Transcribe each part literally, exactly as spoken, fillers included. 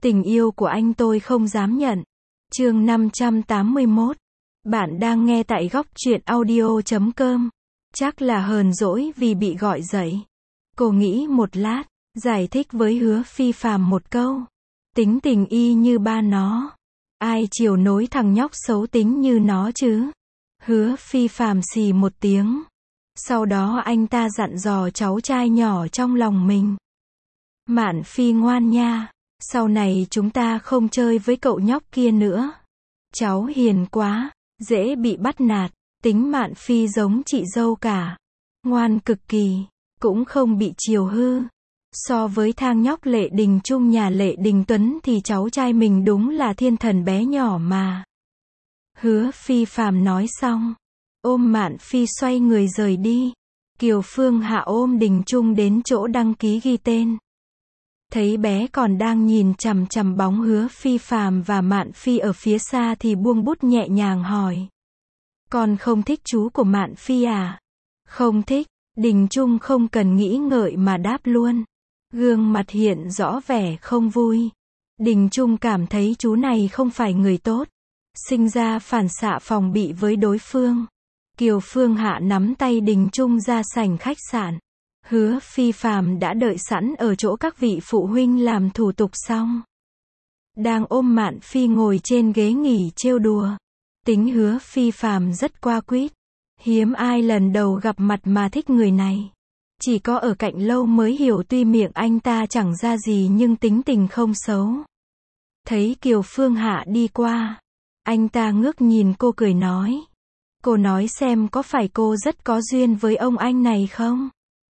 Tình yêu của anh tôi không dám nhận. Chương năm trăm tám mươi mốt. Bạn đang nghe tại góc truyện audio chấm com. Chắc là hờn dỗi vì bị gọi dậy. Cô nghĩ một lát, giải thích với Hứa Phi Phàm một câu. Tính tình y như ba nó. Ai chiều nối thằng nhóc xấu tính như nó chứ? Hứa Phi Phàm xì một tiếng. Sau đó anh ta dặn dò cháu trai nhỏ trong lòng mình. Mạn Phi ngoan nha. Sau này chúng ta không chơi với cậu nhóc kia nữa. Cháu hiền quá, dễ bị bắt nạt. Tính Mạn Phi giống chị dâu cả. Ngoan cực kỳ, cũng không bị chiều hư. So với thang nhóc Lệ Đình Trung nhà Lệ Đình Tuấn thì cháu trai mình đúng là thiên thần bé nhỏ mà. Hứa Phi Phàm nói xong, ôm Mạn Phi xoay người rời đi. Kiều Phương Hạ ôm Đình Trung đến chỗ đăng ký ghi tên. Thấy bé còn đang nhìn chằm chằm bóng Hứa Phi Phàm và Mạn Phi ở phía xa thì buông bút nhẹ nhàng hỏi. Con không thích chú của Mạn Phi à? Không thích. Đình Trung không cần nghĩ ngợi mà đáp luôn. Gương mặt hiện rõ vẻ không vui. Đình Trung cảm thấy chú này không phải người tốt. Sinh ra phản xạ phòng bị với đối phương. Kiều Phương Hạ nắm tay Đình Trung ra sảnh khách sạn. Hứa Phi Phàm đã đợi sẵn ở chỗ các vị phụ huynh làm thủ tục xong. Đang ôm Mạn Phi ngồi trên ghế nghỉ trêu đùa. Tính Hứa Phi Phàm rất qua quýt. Hiếm ai lần đầu gặp mặt mà thích người này. Chỉ có ở cạnh lâu mới hiểu tuy miệng anh ta chẳng ra gì nhưng tính tình không xấu. Thấy Kiều Phương Hạ đi qua. Anh ta ngước nhìn cô cười nói. Cô nói xem có phải cô rất có duyên với ông anh này không?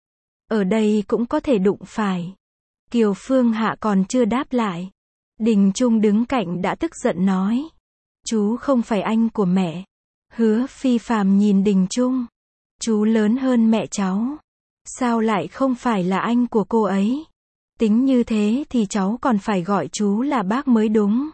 Ở đây cũng có thể đụng phải. Kiều Phương Hạ còn chưa đáp lại. Đình Trung đứng cạnh đã tức giận nói. Chú không phải anh của mẹ. Hứa Phi Phàm nhìn Đình Trung. Chú lớn hơn mẹ cháu. Sao lại không phải là anh của cô ấy? Tính như thế thì cháu còn phải gọi chú là bác mới đúng.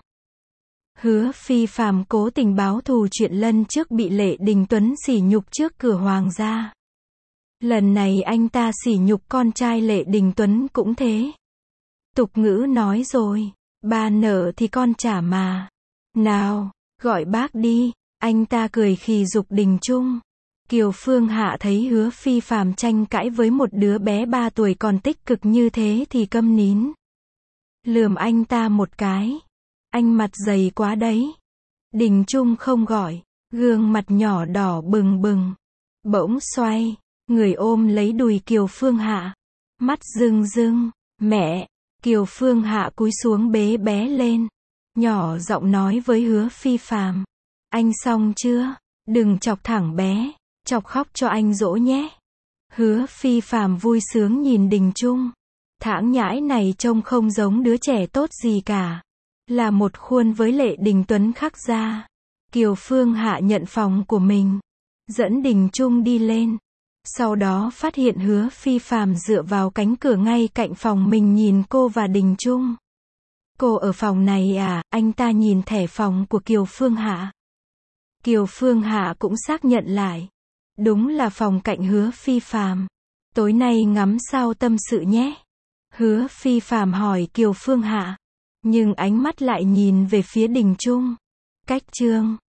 Hứa Phi Phàm cố tình báo thù chuyện lần trước bị Lệ Đình Tuấn sỉ nhục trước cửa hoàng gia. Lần này anh ta sỉ nhục con trai Lệ Đình Tuấn cũng thế. Tục ngữ nói rồi, ba nợ thì con trả mà. Nào, gọi bác đi. Anh ta cười khì giục Đình Trung. Kiều Phương Hạ thấy Hứa Phi Phàm tranh cãi với một đứa bé ba tuổi còn tích cực như thế thì câm nín. Lườm anh ta một cái. Anh mặt dày quá đấy. Đình Trung không gọi. Gương mặt nhỏ đỏ bừng bừng. Bỗng xoay. Người ôm lấy đùi Kiều Phương Hạ. Mắt rưng rưng. Mẹ. Kiều Phương Hạ cúi xuống bế bé lên. Nhỏ giọng nói với Hứa Phi Phàm. Anh xong chưa? Đừng chọc thẳng bé. Chọc khóc cho anh dỗ nhé. Hứa Phi Phàm vui sướng nhìn Đình Trung. Thãng nhãi này trông không giống đứa trẻ tốt gì cả. Là một khuôn với Lệ Đình Tuấn khác ra. Kiều Phương Hạ nhận phòng của mình. Dẫn Đình Trung đi lên. Sau đó phát hiện Hứa Phi Phàm dựa vào cánh cửa ngay cạnh phòng mình nhìn cô và Đình Trung. Cô ở phòng này à? Anh ta nhìn thẻ phòng của Kiều Phương Hạ. Kiều Phương Hạ cũng xác nhận lại. Đúng là phòng cạnh Hứa Phi Phàm. Tối nay ngắm sao tâm sự nhé. Hứa Phi Phàm hỏi Kiều Phương Hạ. Nhưng ánh mắt lại nhìn về phía Đình Trung. Cách chương